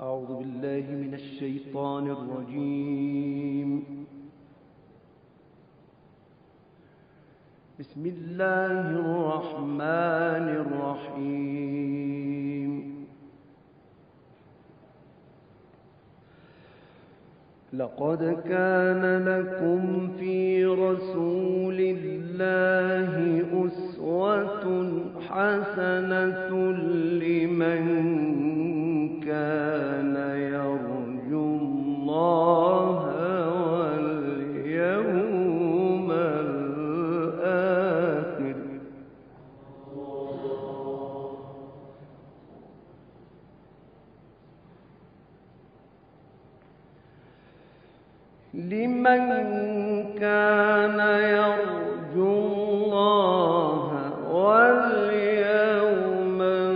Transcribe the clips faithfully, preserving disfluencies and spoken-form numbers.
أعوذ بالله من الشيطان الرجيم. بسم الله الرحمن الرحيم. لقد كان لكم في رسول الله أسوة حسنة لمن كان يرجو الله واليوم الآخر لمن كان يرجو الله واليوم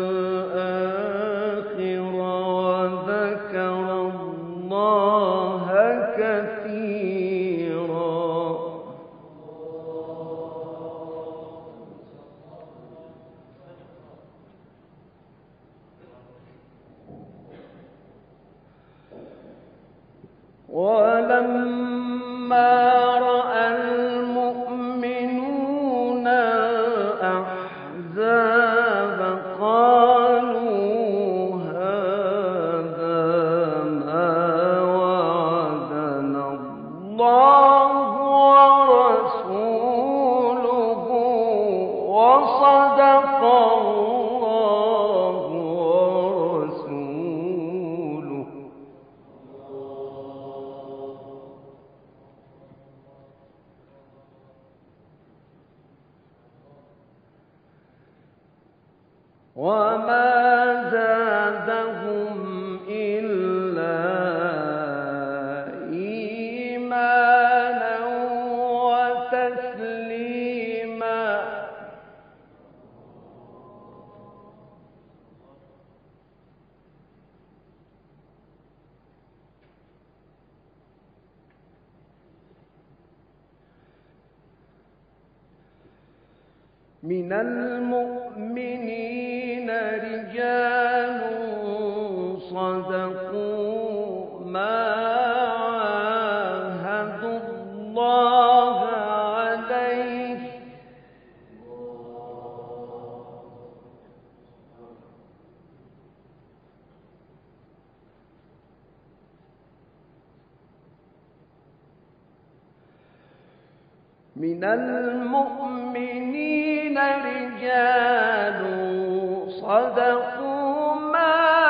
الآخر وذكر الله كثيرا. ولما رأى المؤمنون الأحزاب قالوا هذا ما وعدنا الله ورسوله وصدق الله ورسوله. وما زادهم إلا إيمانا وتسليما. من المؤمنين رجال صدقوا ما عاهدوا الله عليه من المؤمنين رجال صدقوا ما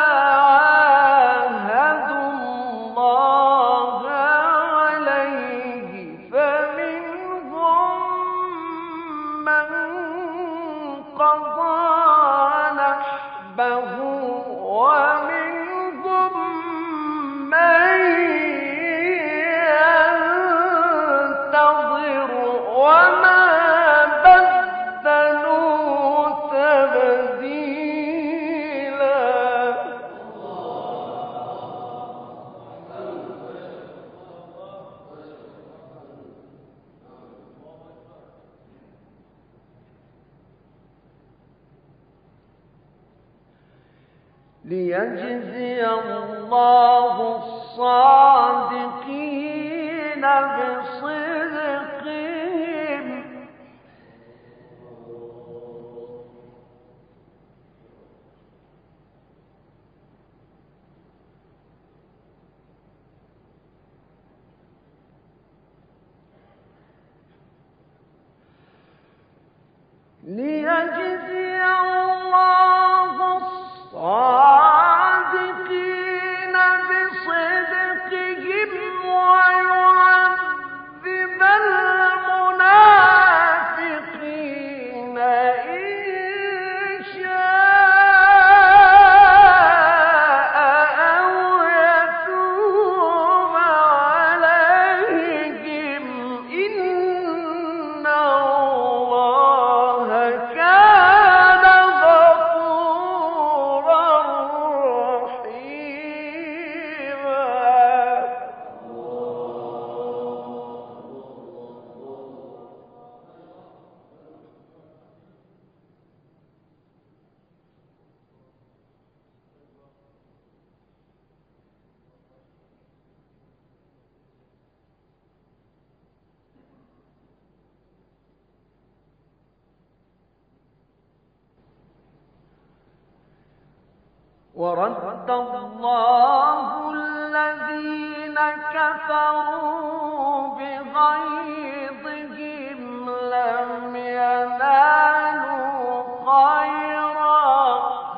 عاهدوا الله عليه فمنهم من قضى نحبه ومنهم من ينتظر وما بدلوا تبديلا. ليجزي الله الصادقين بصدقهم ليجزي الله الصادقين بصدقهم ويعذب ورد الله الذين كفروا بغيظهم لم ينالوا خيرا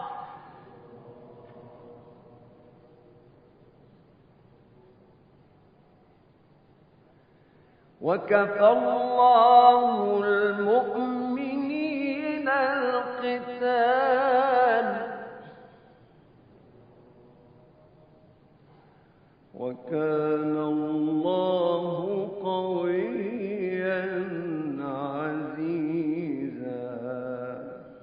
وكفى الله المؤمنين القتال وكان الله قويا عزيزا.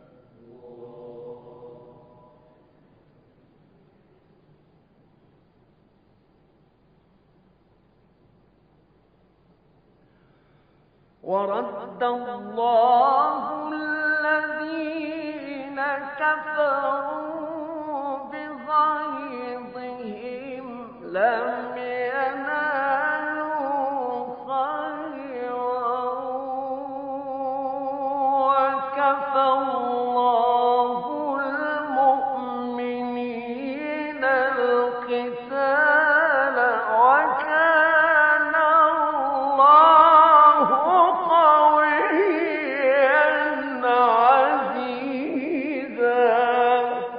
ورد الله الذين كفروا بغيظهم لم ينالوا خيرا وكفى الله المؤمنين القتال وكان الله قويا عزيزا.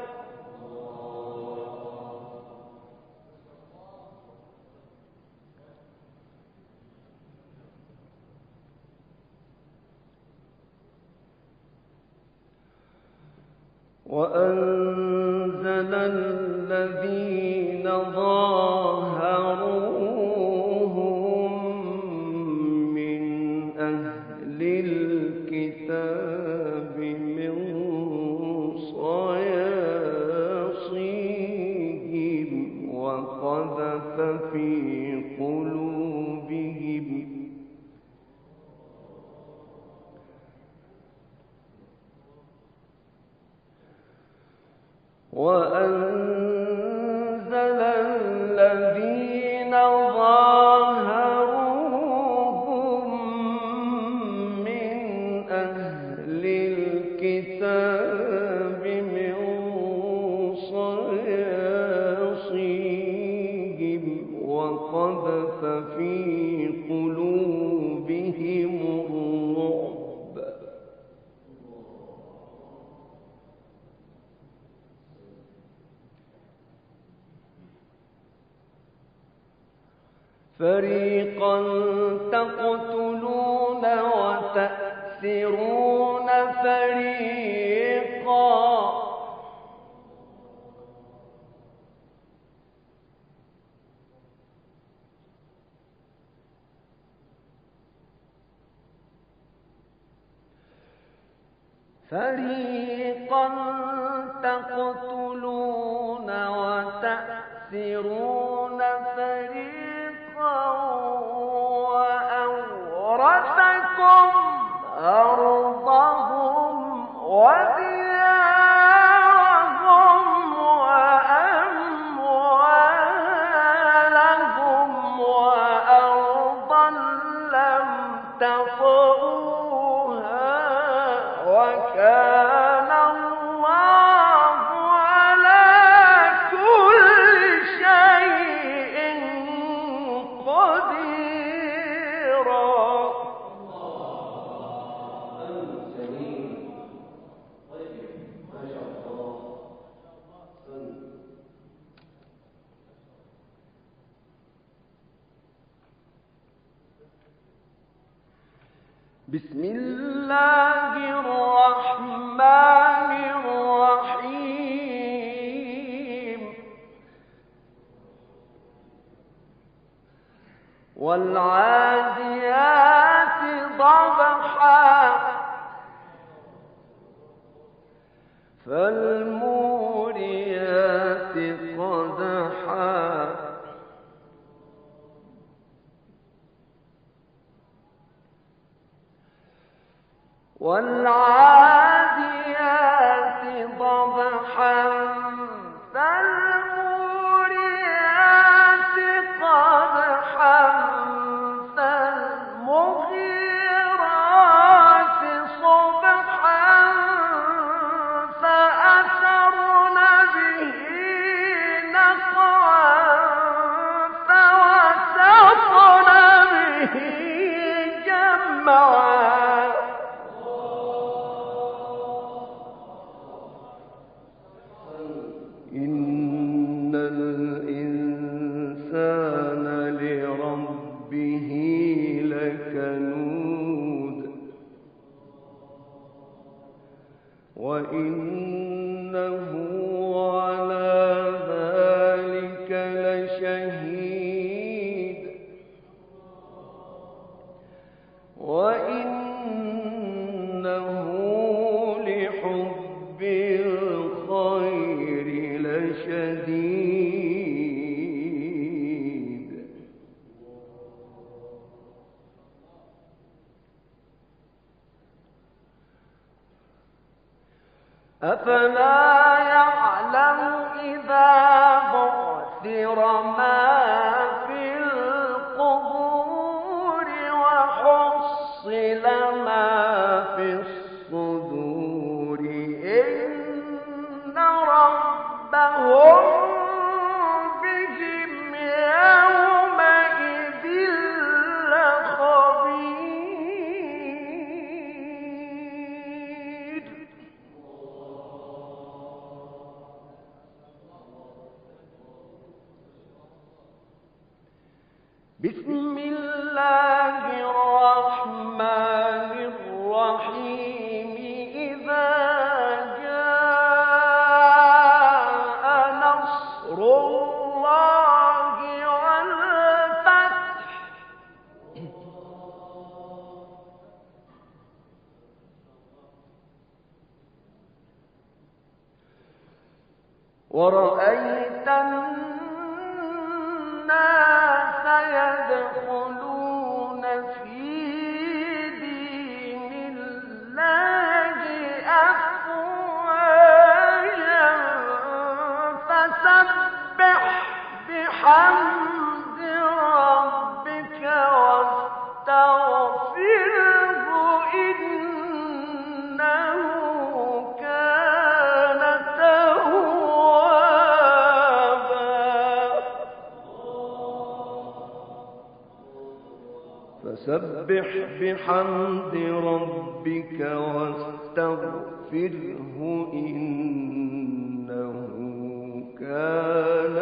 وأنزل الذين ظاهروهم من أهل الكتاب من صياصيهم وقذف في قلوبهم وأنزل الذين ظاهروهم من أهل الكتاب من صياصيهم وقذف في قلوبهم الرعب فريقا تقتلون وتأسرون فريقا فريقا تقتلون وتأسرون فريقا وأورثكم أرضهم وديارهم وأموالهم وأرضا لم تطئوها وكان الله على كل شيء قديرا. بسم الله الرحمن الرحيم والعاديات ضبحا فالموريات قدحا والعاديات ضبحا فالموريات قدحا فالمغيرات صبحا فأثرن به أفلا يعلم إذا بعثر ما في القبور وحصل ما في الصدور إن ربهم بهم يومئذ لخبير. بسم الله الرحمن الرحيم إذا جاء نصر الله والفتح ورأيت الناس يدخلون في دين الله أفواجا فسبح بحمد ربك واستغفره إنه كان فسبح بحمد ربك واستغفره إنه كان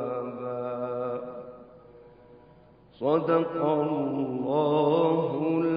توابا. صدق الله